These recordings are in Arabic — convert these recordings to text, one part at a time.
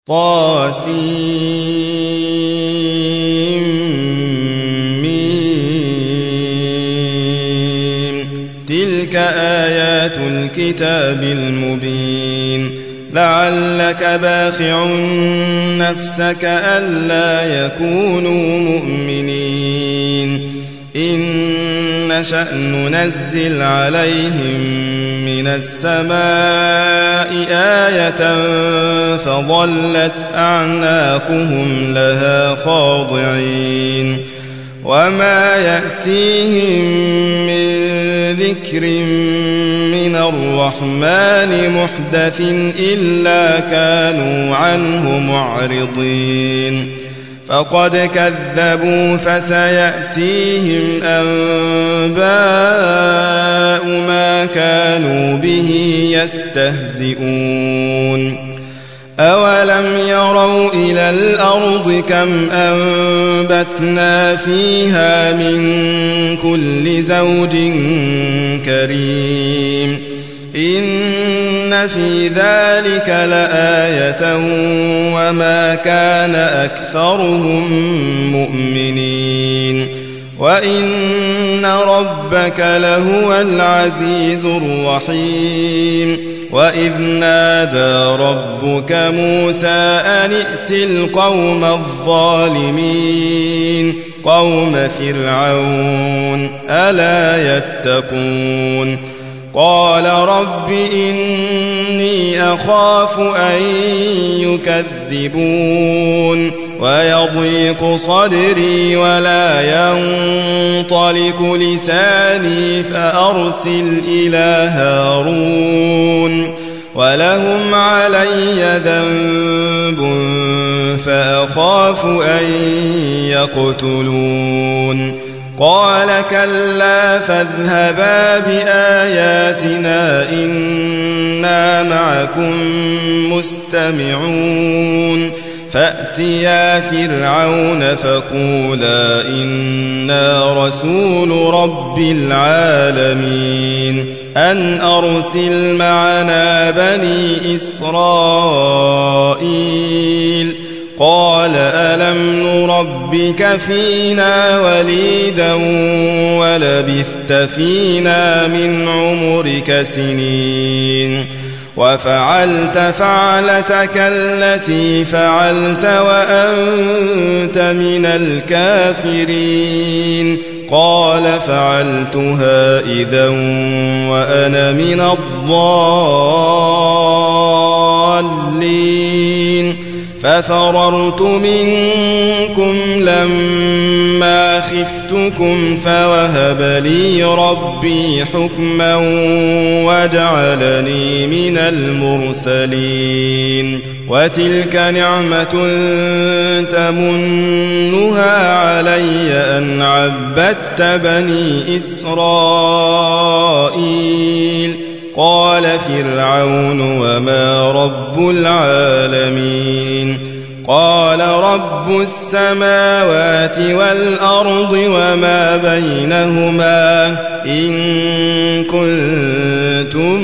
طاسم تلك آيات الكتاب المبين لعلك باخع نفسك ألا يكونوا مؤمنين إن نشأ ننزل عليهم من السماء آية فظلت أعناقهم لها خاضعين وما يأتيهم من ذكر من الرحمن محدث إلا كانوا عنه معرضين فقد كذبوا فسيأتيهم أنباء ما كانوا به يستهزئون أولم يروا إلى الأرض كم أنبتنا فيها من كل زوج كريم إن في ذلك لآية وما كان أكثرهم مؤمنين وإن ربك لهو العزيز الرحيم وإذ نادى ربك موسى أن ائت القوم الظالمين قوم فرعون ألا يتقون قال رب إني أخاف أن يكذبون ويضيق صدري ولا ينطلق لساني فأرسل إلى هارون ولهم علي ذنب فأخاف أن يقتلون قال كلا فاذهبا بآياتنا إنا معكم مستمعون فأتيا فرعون فقولا إنا رسول رب العالمين أن أرسل معنا بني إسرائيل قال ألم نربك فينا وليدا ولبثت فينا من عمرك سنين وفعلت فعلتك التي فعلت وأنت من الكافرين قال فعلتها إذا وأنا من الضالين ففررت منكم لما خفتكم فوهب لي ربي حكما وجعلني من المرسلين وتلك نعمة تمنها علي أن عبدت بني إسرائيل قال فرعون وما رب العالمين قال رب السماوات والأرض وما بينهما إن كنتم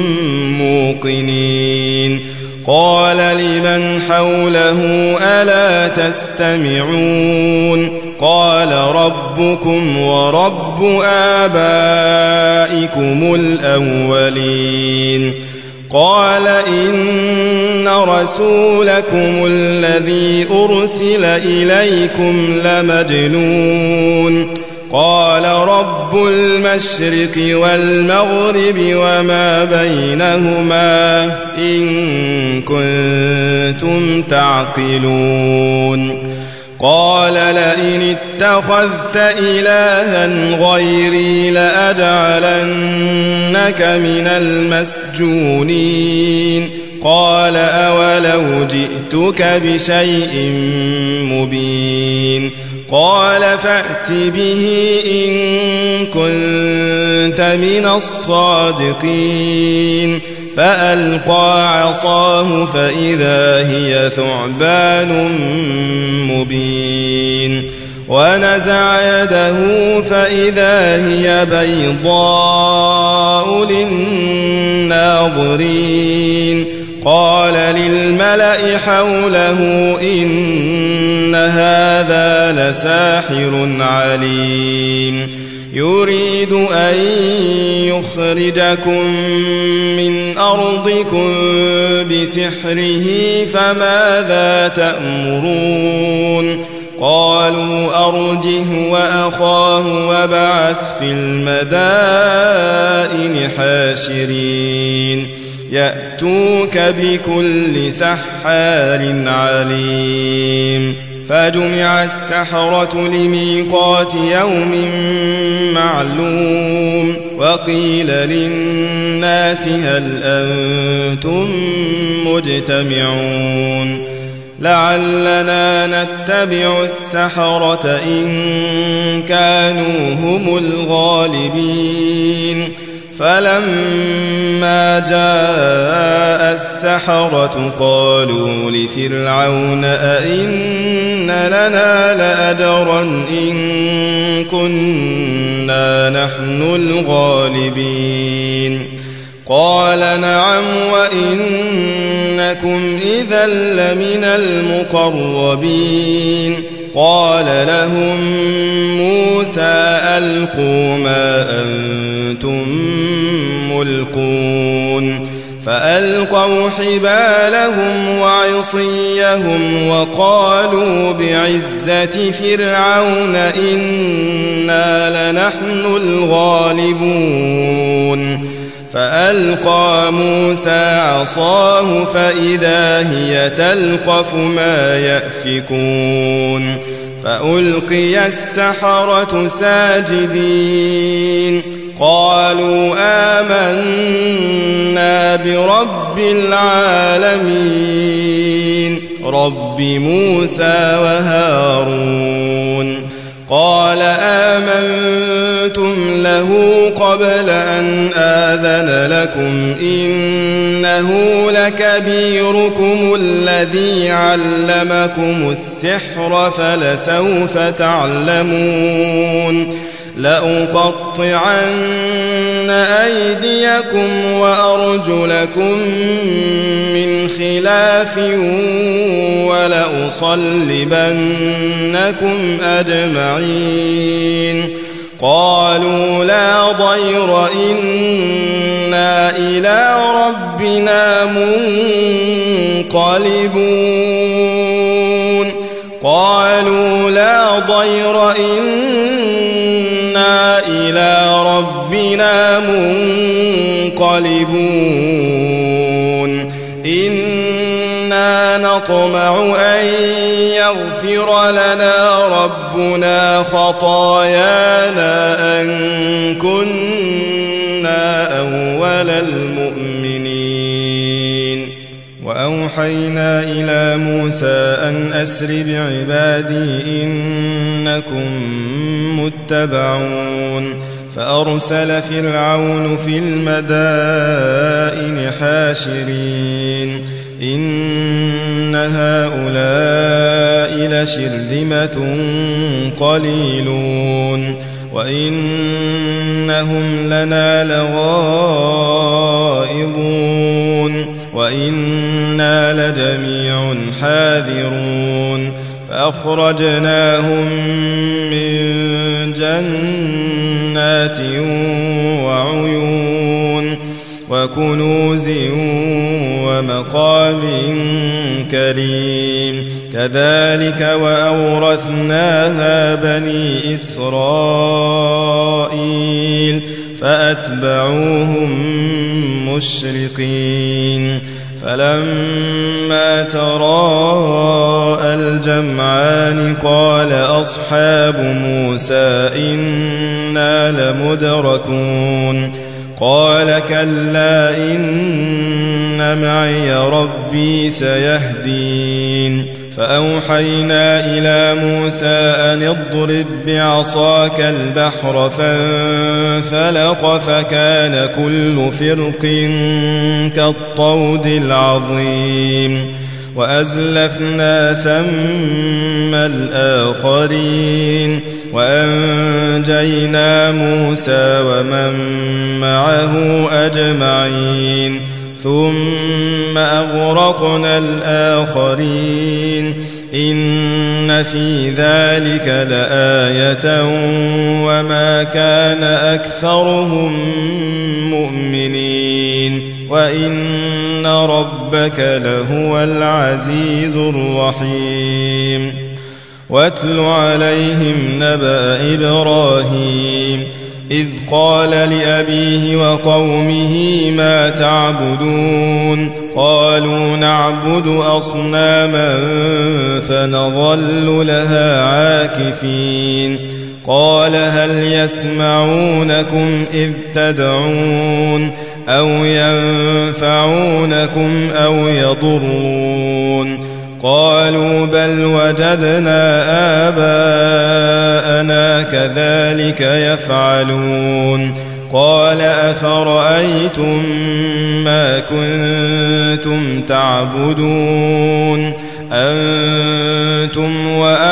موقنين قال لمن حوله ألا تستمعون قال ربكم ورب آبائكم الأولين قال إن رسولكم الذي أرسل إليكم لمجنون قال رب المشرق والمغرب وما بينهما إن كنتم تعقلون قال لئن اتخذت إلها غيري لأجعلنك من المسجونين قال أولو جئتك بشيء مبين قال فأت به إن كنت من الصادقين فألقى عصاه فإذا هي ثعبان مبين ونزع يده فإذا هي بيضاء للناظرين قال للملأ حوله إن هذا لساحر عليم يريد أن يخرجكم من أرضكم بسحره فماذا تأمرون قالوا أرجه وأخاه وابعث في المدائن حاشرين يأتوك بكل سحار عليم فجمع السحرة لميقات يوم معلوم وقيل للناس هل أنتم مجتمعون لعلنا نتبع السحرة إن كانوا هم الغالبين فلما جاء السحرة قالوا لفرعون أئن لنا لأجرا إن كنا نحن الغالبين قال نعم وإنكم إذا لمن المقربين قال لهم موسى ألقوا ما أنتم ملقون فألقوا حبالهم وعصيهم وقالوا بعزة فرعون إنا لنحن الغالبون فألقى موسى عصاه فإذا هي تلقف ما يأفكون فألقي السحرة ساجدين قالوا آمنا برب العالمين رب موسى وهارون قال آمنتم له قبل أن آذن لكم إنه لكبيركم الذي علمكم السحر فلسوف تعلمون لأقطعن أيديكم وأرجلكم من خلاف ولأصلبنكم أجمعين قالوا لا ضير إنا إلى ربنا منقلبون قالوا لا ضير إنا إلى ربنا منقلبون إنا نطمع أن يغفر لنا ربنا خطايانا أن كنا أول المؤمنين وأوحينا إلى موسى أن أسر بعبادي إنكم متبعون فأرسل فرعون في المدائن حاشرين إن هؤلاء لشرذمة قليلون وإنهم لنا لغائظون وإنا لجميع حاذرون فأخرجناهم من جنات وعيون وكنوز ومقام كريم كذلك وأورثناها بني إسرائيل فأتبعوهم مشرقين فلما تراءى الجمعان قال أصحاب موسى إنا لمدركون قال كلا إن معي ربي سيهدين فأوحينا إلى موسى أن اضرب بعصاك البحر فانفلق فكان كل فرق كالطود العظيم وأزلفنا ثم الآخرين وأنجينا موسى ومن معه أجمعين ثم أغرقنا الآخرين إن في ذلك لآية وما كان أكثرهم مؤمنين وإن ربك لهو العزيز الرحيم واتل عليهم نبأ إبراهيم إذ قال لأبيه وقومه ما تعبدون قالوا نعبد أصناما فنظل لها عاكفين قال هل يسمعونكم إذ تدعون أو ينفعونكم أو يضرون قالوا بل وجدنا آباءنا كذلك يفعلون قال أفرأيتم ما كنتم تعبدون أنتم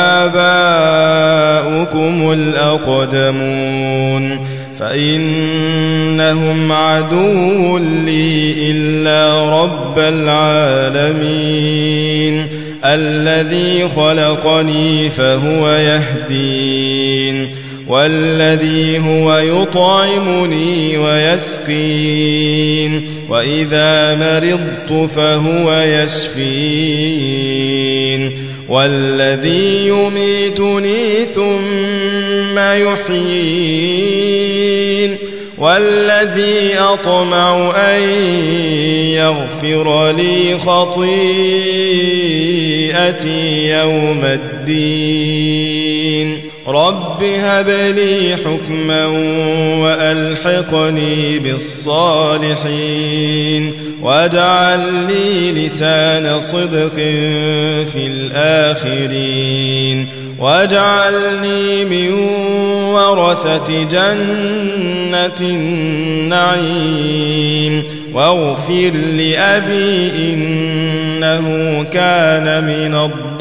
وآباؤكم الأقدمون فإنهم عدو لي إلا رب العالمين الذي خلقني فهو يهدين والذي هو يطعمني ويسقين وإذا مرضت فهو يشفين والذي يميتني ثم يحيين والذي أطمع أن يغفر لي خطيئتي يوم الدين رب هب لي حكما وألحقني بالصالحين واجعل لي لسان صدق في الآخرين واجعلني من ورثة جنة النعيم واغفر لأبي إنه كان من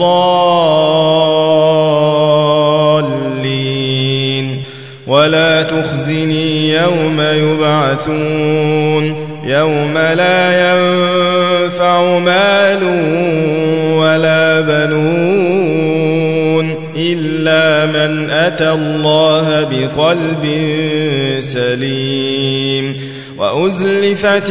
الضالين ولا تخزني يوم يبعثون يوم لا ينفع مال ولا بنون إلا من أتى الله بقلب سليم وأزلفت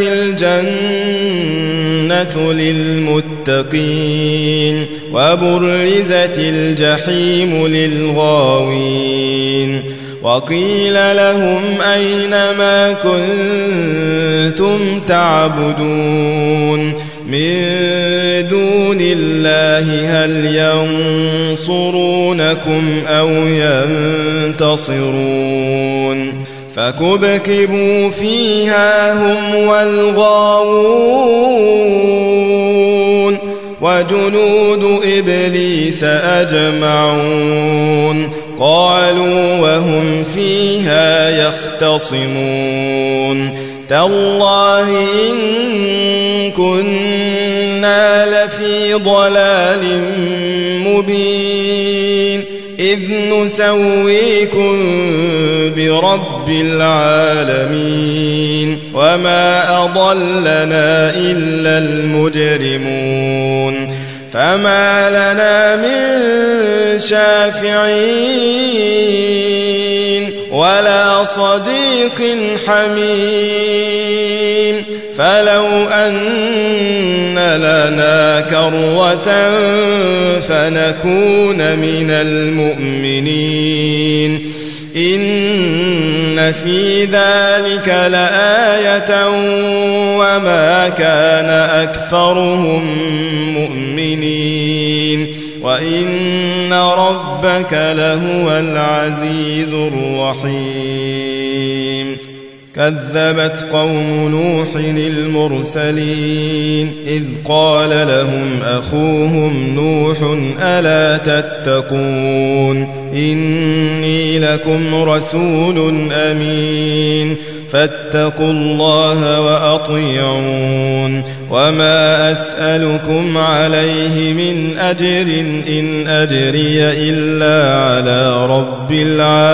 الجنة للمتقين وبرزت الجحيم للغاوين وقيل لهم أين ما كنتم تعبدون من دون الله هل ينصرونكم أو ينتصرون فكبكبوا فيها هم والغاوون وجنود إبليس أجمعون قالوا وهم فيها يختصمون تالله إن كنا لفي ضلال مبين إذ نسويكم برب العالمين وما أضلنا إلا المجرمون فما لنا من شافعين ولا صديق حميم فلو أن لنا كروة فنكون من المؤمنين إن في ذلك لآية وما كان أكثرهم مؤمنين وإن ربك لهو العزيز الرحيم كذبت قوم نوح المرسلين إذ قال لهم أخوهم نوح ألا تتقون إني لكم رسول أمين فاتقوا الله وأطيعون وما أسألكم عليه من أجر إن أجري إلا على رب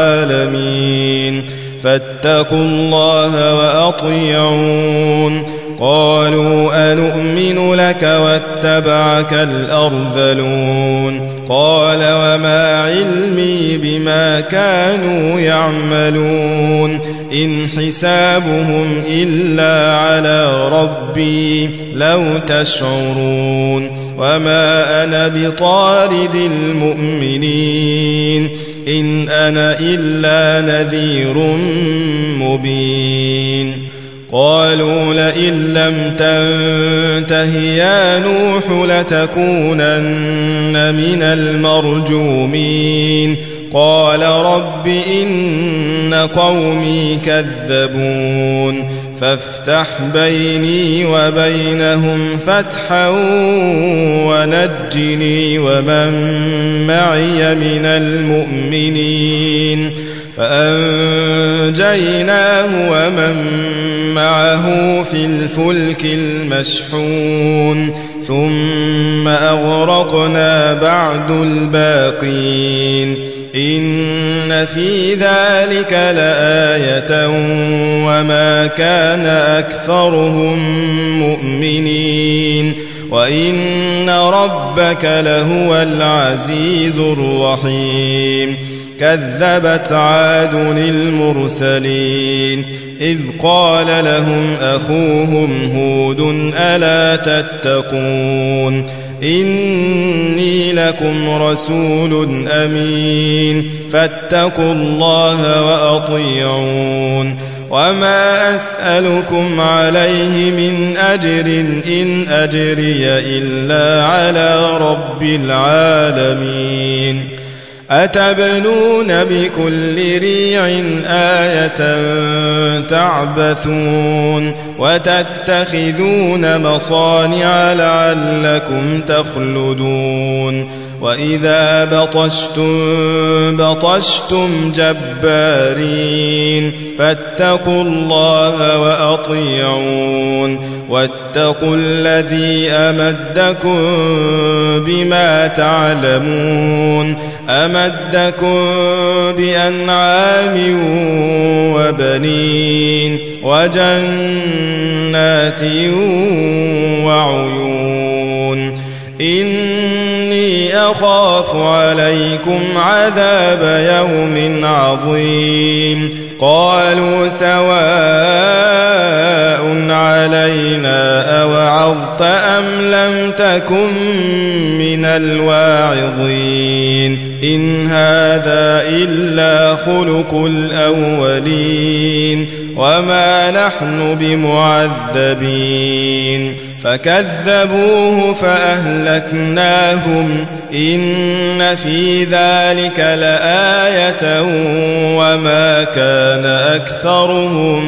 العالمين فاتقوا الله وأطيعون قالوا أنؤمن لك واتبعك الأرذلون قال وما علمي بما كانوا يعملون إن حسابهم إلا على ربي لو تشعرون وما أنا بطارد المؤمنين إن أنا إلا نذير مبين قالوا لئن لم تنته يا نوح لتكونن من المرجومين قال رب إن قومي كذبون فافتح بيني وبينهم فتحا ونجني ومن معي من المؤمنين فأنجيناه ومن معه في الفلك المشحون ثم أغرقنا بعد الباقين إن في ذلك لآية وما كان أكثرهم مؤمنين وإن ربك لهو العزيز الرحيم كذبت عاد المرسلين إذ قال لهم أخوهم هود ألا تتقون إني لكم رسول أمين فاتقوا الله وأطيعون وما أسألكم عليه من أجر إن أجري إلا على رب العالمين أتبنون بكل ريع آية تعبثون وتتخذون مصانع لعلكم تخلدون وإذا بطشتم جبارين فاتقوا الله وأطيعون واتقوا الذي أمدكم بما تعلمون أمدكم بأنعام وبنين وجنات وعيون إني أخاف عليكم عذاب يوم عظيم قالوا سواء علينا أوعظت أم لم تكن من الواعظين إن هذا إلا خلق الأولين وما نحن بمعذبين فكذبوه فأهلكناهم إن في ذلك لآية وما كان أكثرهم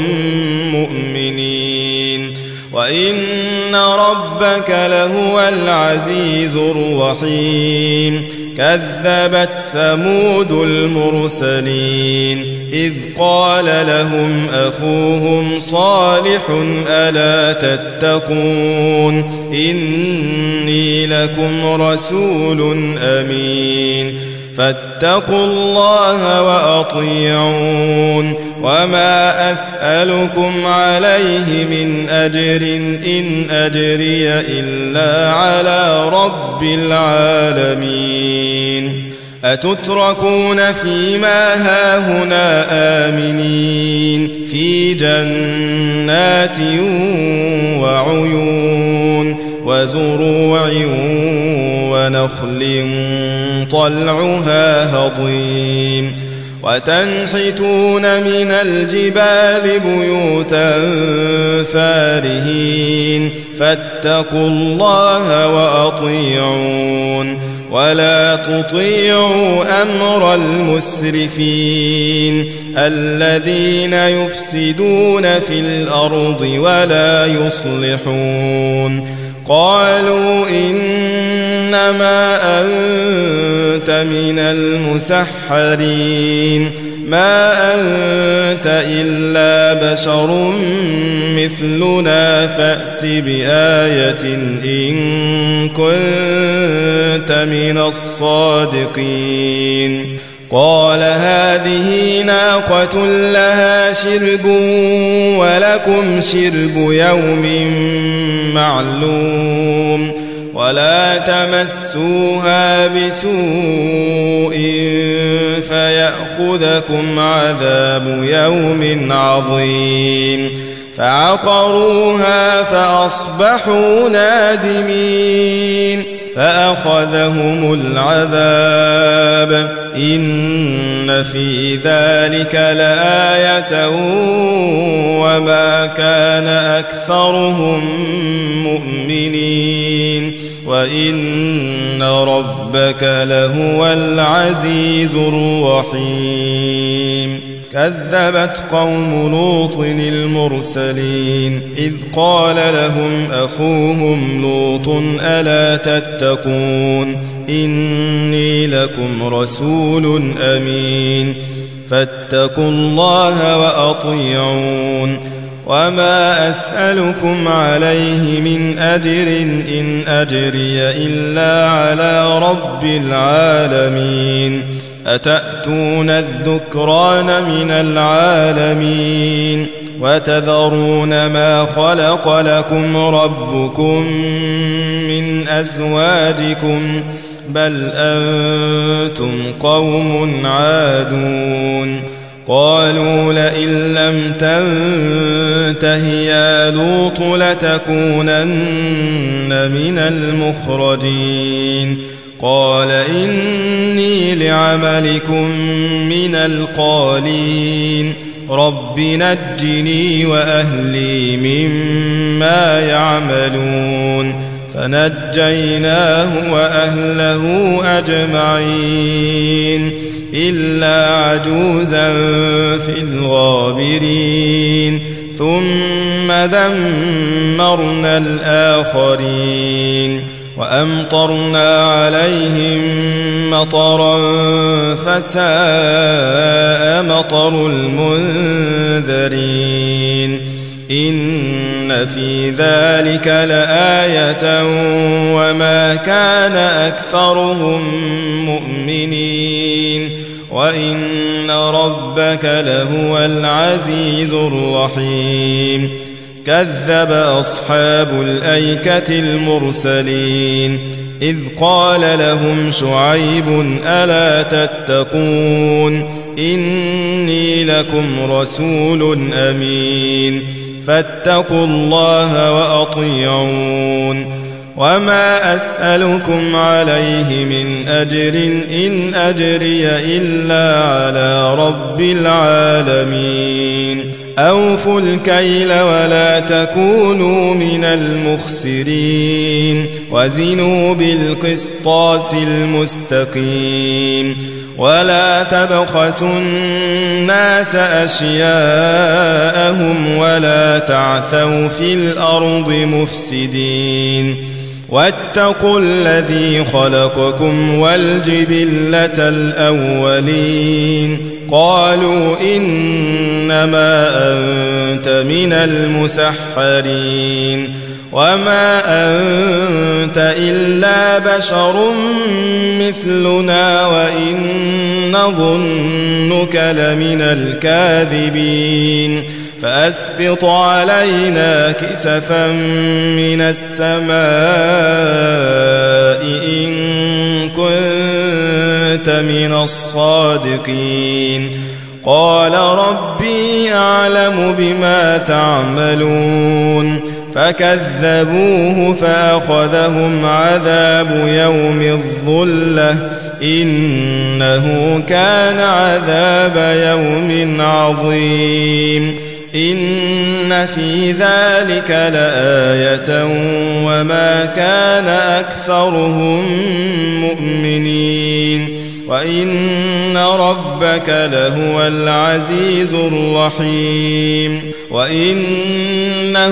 مؤمنين وإن ربك لهو العزيز الرحيم كذبت ثمود المرسلين إذ قال لهم أخوهم صالح ألا تتقون إني لكم رسول أمين فاتقوا الله وأطيعون وما أسألكم عليه من أجر إن أجري إلا على رب العالمين أتتركون فيما هاهنا آمنين في جنات وعيون وزروع ونخل طلعها هضيم وتنحتون من الجبال بيوتا فارهين فاتقوا الله وأطيعون ولا تطيعوا أمر المسرفين الذين يفسدون في الأرض ولا يصلحون قالوا إنما أنت من المسحرين ما أنت إلا بشر مثلنا فأت بآية إن كنت من الصادقين قال هذه ناقة لها شرب ولكم شرب يوم معلوم ولا تمسوها بسوء فيأخذكم عذاب يوم عظيم فعقروها فأصبحوا نادمين فأخذهم العذاب إن في ذلك لآية وما كان أكثرهم مؤمنين وإن ربك لهو العزيز الرحيم كذبت قوم لوط المرسلين إذ قال لهم أخوهم لوط ألا تتقون إني لكم رسول أمين فاتقوا الله وأطيعون وما أسألكم عليه من أجر إن أجري إلا على رب العالمين أتأتون الذكران من العالمين وتذرون ما خلق لكم ربكم من أزواجكم بل أنتم قوم عادون قالوا لئن لم تنته يا لوط لتكونن من المخرجين قال إني لعملكم من القالين رب نجني وأهلي مما يعملون فنجيناه وأهله أجمعين إلا عجوزا في الغابرين ثم دمرنا الآخرين وأمطرنا عليهم مطرا فساء مطر المنذرين إن في ذلك لآية وما كان أكثرهم مؤمنين وإن ربك لهو العزيز الرحيم كذب أصحاب الأيكة المرسلين إذ قال لهم شعيب ألا تتقون إني لكم رسول أمين فاتقوا الله وأطيعون وما أسألكم عليه من أجر إن أجري إلا على رب العالمين أوفوا الكيل ولا تكونوا من المخسرين وزنوا بالقسطاس المستقيم ولا تبخسوا الناس أشياءهم ولا تعثوا في الأرض مفسدين واتقوا الذي خلقكم والجبلة الأولين قالوا إنما أنت من المسحرين وما أنت إلا بشر مثلنا وإن نظنك لمن الكاذبين فأسقط علينا كسفا من السماء إن كنت من الصادقين قال ربي أعلم بما تعملون فكذبوه فأخذهم عذاب يوم الظلة إنه كان عذاب يوم عظيم إن في ذلك لآية وما كان أكثرهم مؤمنين وإن ربك لهو العزيز الرحيم وإنه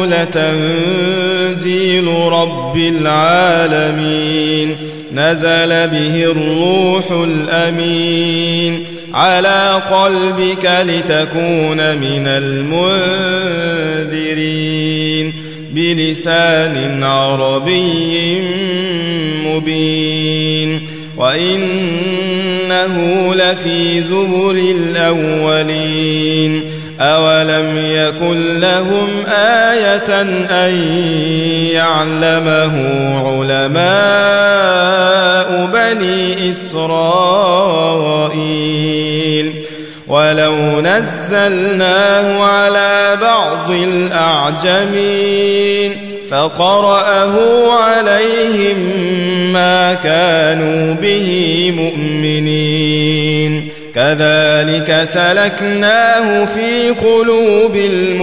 لتنزيل رب العالمين نزل به الروح الأمين على قلبك لتكون من المنذرين بلسان عربي مبين وإنه لفي زبر الأولين أولم يكن لهم آية أن يعلمه علماء بني إسرائيل ولو نزلناه على بعض الأعجمين فقرأه عليهم ما كانوا به مؤمنين كذلك سلكناه في قلوب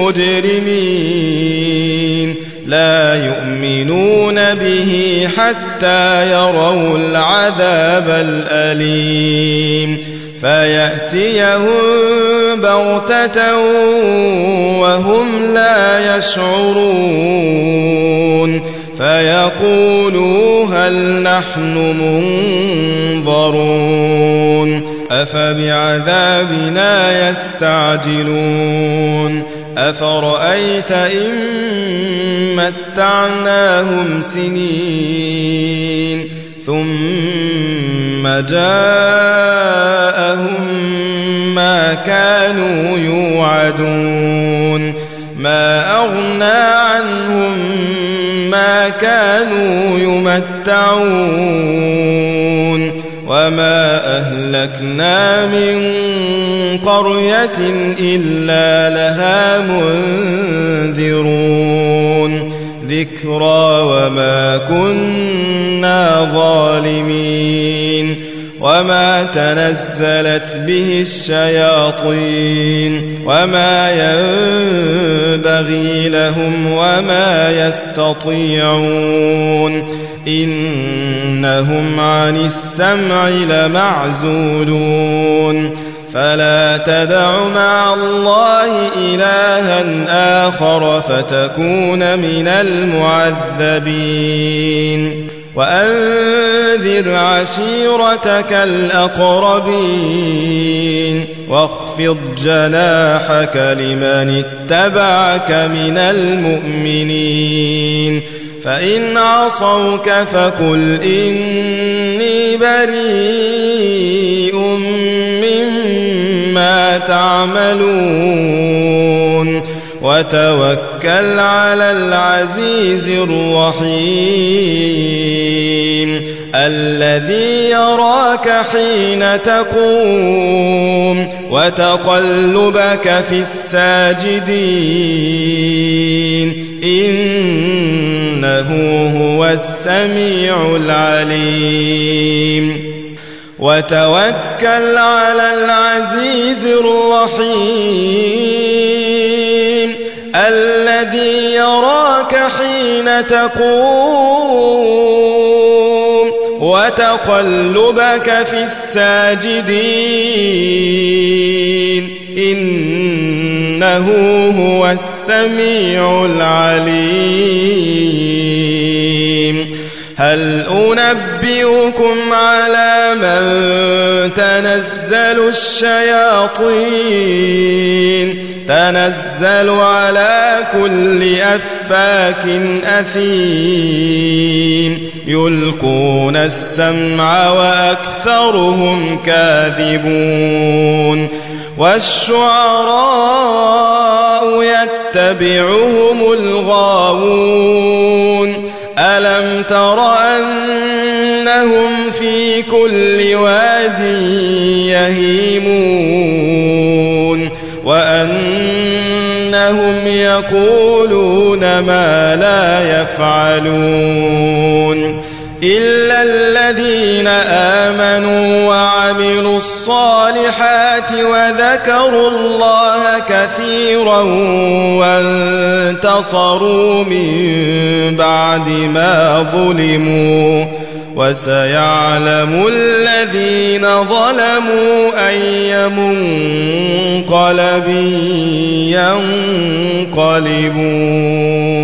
المجرمين لا يؤمنون به حتى يروا العذاب الأليم فيأتيهم بغتة وهم لا يشعرون فيقولوا هل نحن منظرون أفبعذابنا يستعجلون أفرأيت إن متعناهم سنين ثم جاءهم ما كانوا يوعدون ما أغنى عنهم ما كانوا يمتعون وما أهلكنا من قرية إلا لها منذرون ذكرى وما كنا ظالمين وما تنزلت به الشياطين وما ينبغي لهم وما يستطيعون إنهم عن السمع لمعزولون فلا تدع مع الله إلها آخر فتكون من المعذبين وأنذر عشيرتك الأقربين واخفض جناحك لمن اتبعك من المؤمنين فإن عصوك فقل إني بريء مما تعملون وتوكل على العزيز الرحيم الذي يراك حين تقوم وتقلبك في الساجدين إنه هو السميع العليم وتوكل على العزيز الرحيم الذي يراك حين تقوم وتقلبك في الساجدين إنه هو السميع العليم هل أنبئكم على من تنزل الشياطين تنزل على كل أفاك أثيم يلقون السمع وأكثرهم كاذبون والشعراء يتبعهم الغاوون ألم تر أنهم في كل واد يهيمون وأنهم يقولون ما لا يفعلون إلا الذين آمنوا وعملوا الصالحات وذكروا الله كثيرا وانتصروا من بعد ما ظلموا وسيعلم الذين ظلموا أي منقلب ينقلبون